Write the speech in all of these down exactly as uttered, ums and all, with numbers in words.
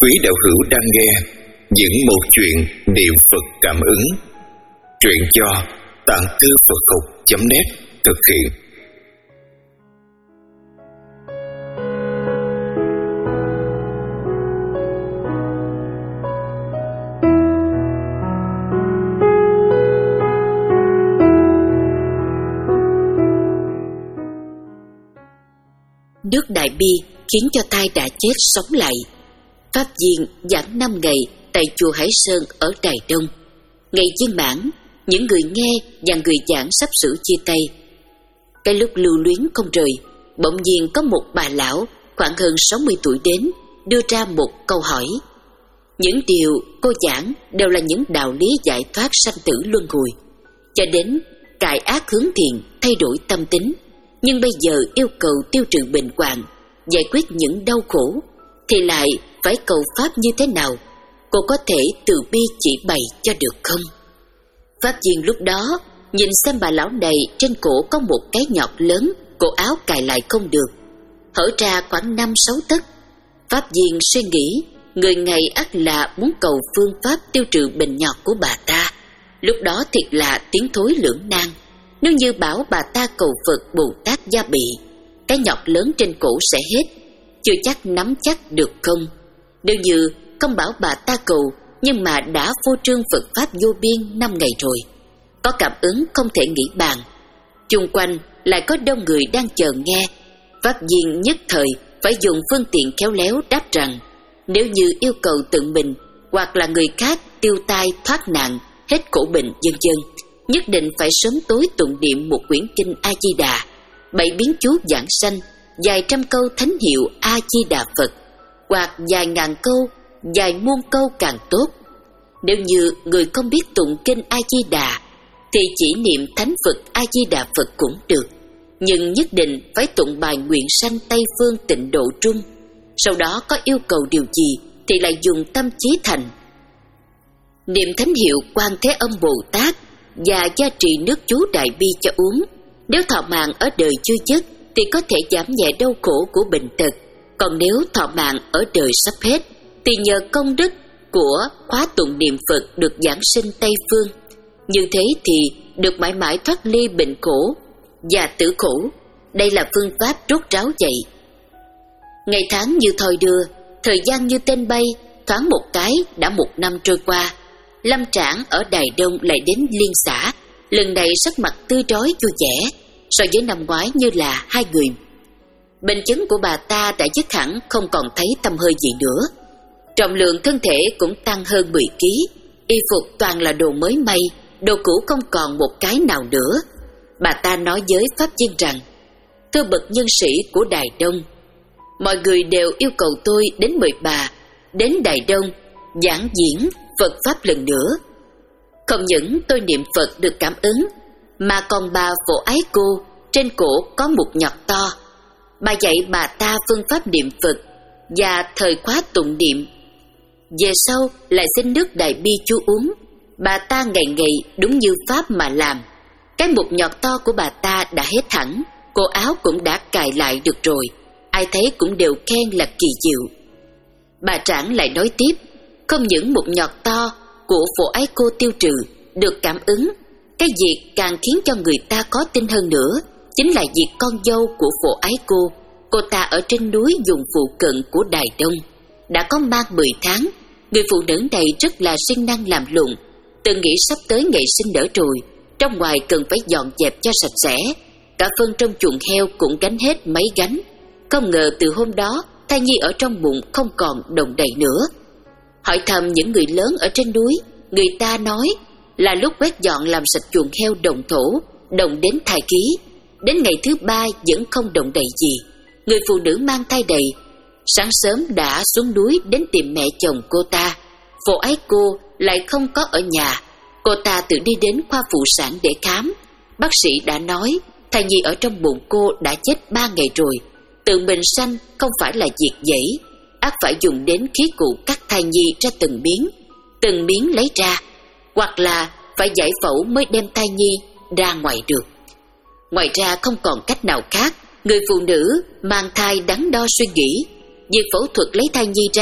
Quý đạo hữu đang nghe những một chuyện niệm Phật cảm ứng. Truyện do Tạng Thư Phật Học chấm net thực hiện. Nước Đại Bi khiến cho thai đã chết sống lại. Pháp Viên giảng năm ngày tại chùa Hải Sơn ở Đài Đông. Ngày viên mãn, những người nghe và người giảng sắp sửa chia tay. Cái lúc lưu luyến không rời, bỗng nhiên có một bà lão khoảng hơn sáu mươi tuổi đến, đưa ra một câu hỏi. Những điều cô giảng đều là những đạo lý giải thoát sanh tử luân hồi, cho đến cải ác hướng thiện, thay đổi tâm tính. Nhưng bây giờ yêu cầu tiêu trừ bệnh hoạn, giải quyết những đau khổ, thì lại phải cầu pháp như thế nào? Cô có thể từ bi chỉ bày cho được không? Pháp Viên lúc đó nhìn xem bà lão này trên cổ có một cái nhọt lớn, cổ áo cài lại không được, hở ra khoảng năm sáu tấc. Pháp Viên suy nghĩ, người này ắt là muốn cầu phương pháp tiêu trừ bệnh nhọt của bà ta. Lúc đó thiệt là tiếng thối lưỡng nan. Nếu như bảo bà ta cầu Phật Bồ Tát gia bị, cái nhọt lớn trên cổ sẽ hết, chưa chắc nắm chắc được không. Nếu như không bảo bà ta cầu, nhưng mà đã phô trương Phật Pháp vô biên năm ngày rồi, có cảm ứng không thể nghĩ bàn. Chung quanh lại có đông người đang chờ nghe. Pháp Viên nhất thời phải dùng phương tiện khéo léo đáp rằng, nếu như yêu cầu tự mình hoặc là người khác tiêu tai thoát nạn, hết khổ bệnh vân vân, nhất định phải sớm tối tụng niệm một quyển kinh A Di Đà, bảy biến chú giảng sanh, vài trăm câu thánh hiệu A Di Đà Phật, hoặc vài ngàn câu, vài muôn câu càng tốt. Nếu như người không biết tụng kinh A Di Đà, thì chỉ niệm thánh Phật A Di Đà Phật cũng được, nhưng nhất định phải tụng bài nguyện sanh Tây Phương Tịnh Độ Trung. Sau đó có yêu cầu điều gì thì lại dùng tâm trí thành. Niệm thánh hiệu Quan Thế Âm Bồ Tát và gia trì nước chú Đại Bi cho uống. Nếu thọ mạng ở đời chưa dứt thì có thể giảm nhẹ đau khổ của bệnh tật. Còn nếu thọ mạng ở đời sắp hết thì nhờ công đức của khóa tụng niệm Phật được giảng sinh Tây Phương. Như thế thì được mãi mãi thoát ly bệnh khổ và tử khổ. Đây là phương pháp rốt ráo dạy. Ngày tháng như thoi đưa, thời gian như tên bay, thoáng một cái đã một năm trôi qua. Lâm Trảng ở Đài Đông lại đến liên xã, lần này sắc mặt tươi rói vui vẻ, so với năm ngoái như là hai người. Bệnh chứng của bà ta đã dứt hẳn, không còn thấy tăm hơi gì nữa. Trọng lượng thân thể cũng tăng hơn mười ki lô gam, y phục toàn là đồ mới may, đồ cũ không còn một cái nào nữa. Bà ta nói với Pháp Viên rằng, thưa bậc nhân sĩ của Đài Đông, mọi người đều yêu cầu tôi đến mời bà đến Đài Đông giảng diễn Phật Pháp lần nữa. Không những tôi niệm Phật được cảm ứng, mà còn bà Phổ Ái Cô trên cổ có một nhọt to. Bà dạy bà ta phương pháp niệm Phật và thời khóa tụng niệm. Về sau lại xin nước Đại Bi chú uống. Bà ta ngày ngày đúng như Pháp mà làm. Cái một nhọt to của bà ta đã hết hẳn, cổ áo cũng đã cài lại được rồi. Ai thấy cũng đều khen là kỳ diệu. Bà Trảng lại nói tiếp, không những một nhọt to của Phổ Ái Cô tiêu trừ, được cảm ứng, cái việc càng khiến cho người ta có tin hơn nữa chính là việc con dâu của Phổ Ái Cô. Cô ta ở trên núi vùng phụ cận của Đài Đông, đã có mang mười tháng. Người phụ nữ này rất là siêng năng làm lụng, tự nghĩ sắp tới ngày sinh nở rồi, trong ngoài cần phải dọn dẹp cho sạch sẽ, cả phân trong chuồng heo cũng gánh hết mấy gánh. Không ngờ từ hôm đó thai nhi ở trong bụng không còn động đậy nữa. Hỏi thăm những người lớn ở trên núi, người ta nói là lúc quét dọn làm sạch chuồng heo đồng thổ, đồng đến thai ký, đến ngày thứ ba vẫn không động đậy gì. Người phụ nữ mang thai đầy, sáng sớm đã xuống núi đến tìm mẹ chồng cô ta. Phổ Ái Cô lại không có ở nhà, cô ta tự đi đến khoa phụ sản để khám. Bác sĩ đã nói thai nhi ở trong bụng cô đã chết ba ngày rồi. Tự mình sanh không phải là việc dễ, ắt phải dùng đến khí cụ cắt thai nhi ra từng miếng, từng miếng lấy ra, hoặc là phải giải phẫu mới đem thai nhi ra ngoài được. Ngoài ra không còn cách nào khác, người phụ nữ mang thai đắn đo suy nghĩ, việc phẫu thuật lấy thai nhi ra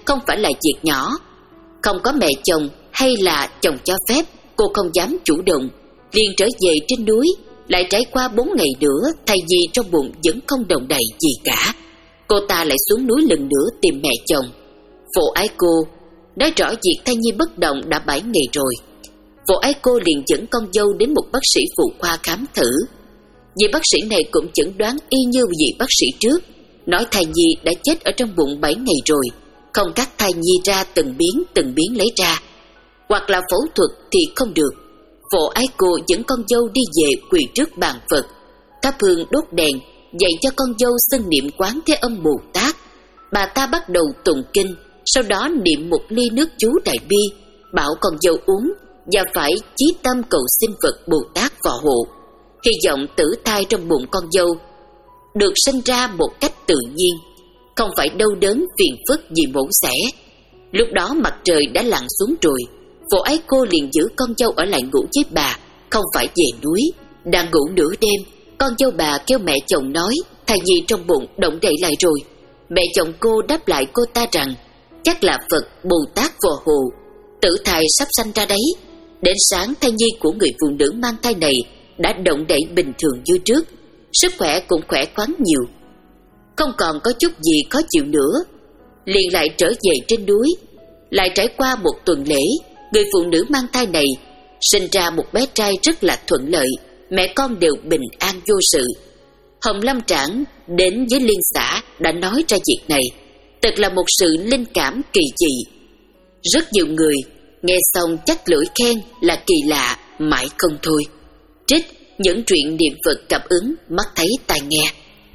không phải là việc nhỏ. Không có mẹ chồng hay là chồng cho phép, cô không dám chủ động, liền trở về trên núi. Lại trải qua bốn ngày nữa, thai nhi trong bụng vẫn không động đậy gì cả. Cô ta lại xuống núi lần nữa tìm mẹ chồng. Phụ ái cô nói rõ việc thai nhi bất động đã bảy ngày rồi. Phụ ái cô liền dẫn con dâu đến một bác sĩ phụ khoa khám thử. Vị bác sĩ này cũng chẩn đoán y như vị bác sĩ trước, nói thai nhi đã chết ở trong bụng bảy ngày rồi, không cắt thai nhi ra từng miếng từng miếng lấy ra, hoặc là phẫu thuật thì không được. Phụ ái cô dẫn con dâu đi về quỳ trước bàn Phật, thắp hương đốt đèn, dạy cho con dâu xưng niệm Quán Thế Âm Bồ Tát. Bà ta bắt đầu tụng kinh, sau đó niệm một ly nước chú Đại Bi, bảo con dâu uống và phải chí tâm cầu xin Phật Bồ Tát phò hộ, hy vọng tử thai trong bụng con dâu được sinh ra một cách tự nhiên, không phải đau đớn phiền phức vì mổ xẻ. Lúc đó mặt trời đã lặn xuống rồi. Phụ ái cô liền giữ con dâu ở lại ngủ với bà, không phải về núi. Đang ngủ nửa đêm, con dâu bà kêu mẹ chồng nói thai nhi trong bụng động đậy lại rồi. Mẹ chồng cô đáp lại cô ta rằng chắc là Phật Bồ Tát phò hộ, tử thai sắp sanh ra đấy. Đến sáng, thai nhi của người phụ nữ mang thai này đã động đậy bình thường như trước, sức khỏe cũng khỏe khoắn nhiều, không còn có chút gì khó chịu nữa. Liền lại trở về trên núi. Lại trải qua một tuần lễ, người phụ nữ mang thai này sinh ra một bé trai rất là thuận lợi, mẹ con đều bình an vô sự. Hồng Lâm Trảng đến với liên xã đã nói ra việc này, thật là một sự linh cảm kỳ dị. Rất nhiều người nghe xong chắc lưỡi khen là kỳ lạ mãi không thôi. Trích những truyện niệm Phật cảm ứng, mắt thấy tai nghe.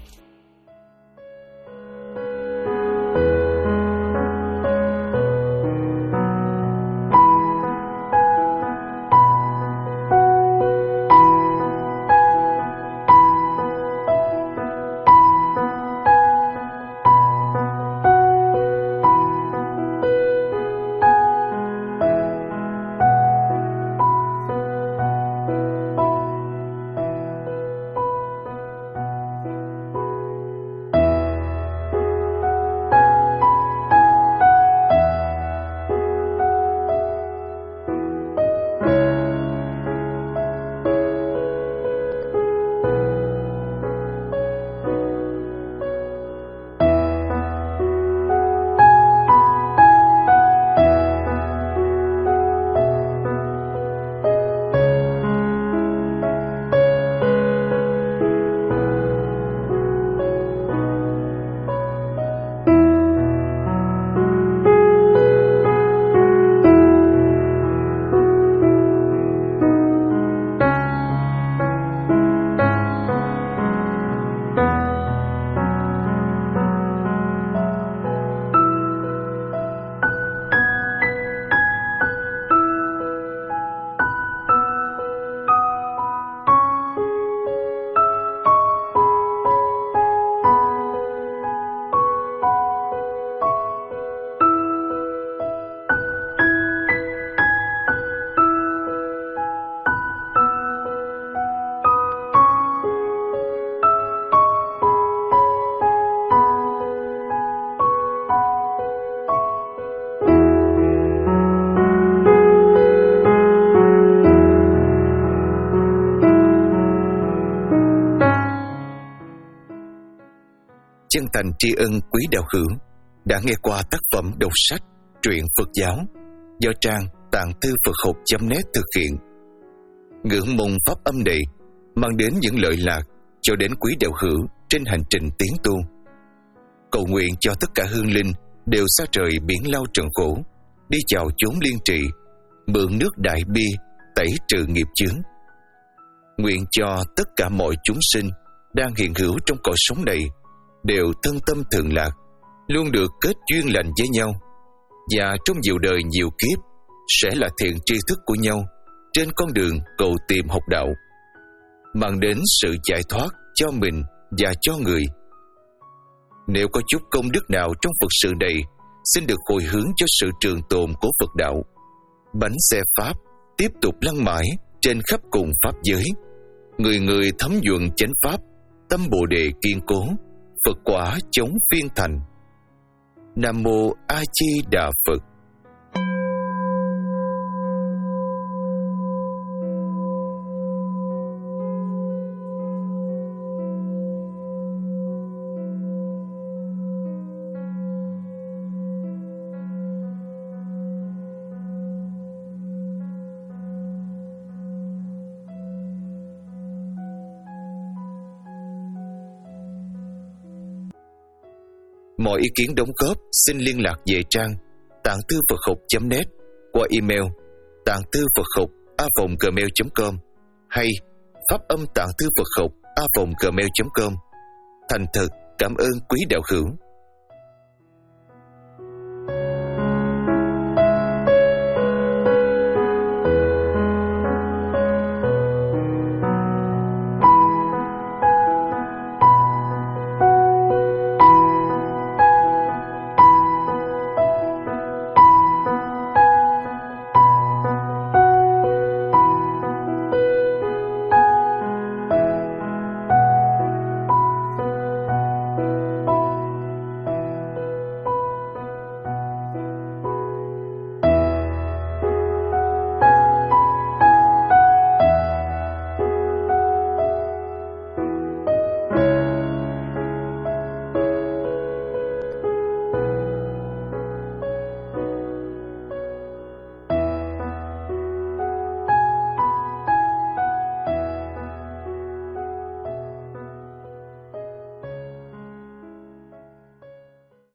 Chân thành tri ân quý đạo hữu đã nghe qua tác phẩm đọc sách truyện Phật giáo do trang tạng thư Phật học chấm net thực hiện. Ngưỡng mong pháp âm này mang đến những lợi lạc cho đến quý đạo hữu trên hành trình tiến tu. Cầu nguyện cho tất cả hương linh đều xa trời biển lao trần khổ, đi vào chốn liên trị, mượn nước đại bi tẩy trừ nghiệp chướng. Nguyện cho tất cả mọi chúng sinh đang hiện hữu trong cõi sống này đều thân tâm thường lạc, luôn được kết duyên lành với nhau, và trong nhiều đời nhiều kiếp sẽ là thiện tri thức của nhau trên con đường cầu tìm học đạo, mang đến sự giải thoát cho mình và cho người. Nếu có chút công đức nào trong Phật sự này, xin được hồi hướng cho sự trường tồn của Phật đạo. Bánh xe Pháp tiếp tục lăn mãi trên khắp cùng Pháp giới, người người thấm nhuận chánh Pháp, tâm Bồ Đề kiên cố, Phật quả chống phiên thành. Nam Mô A Di Đà Phật. Mọi ý kiến đóng góp xin liên lạc về trang tạng thư Phật học chấm net qua email tạng thư Phật học a vòng gmail chấm com hay pháp âm tạng thư Phật học a vòng gmail chấm com. Thành thật cảm ơn quý đạo hữu.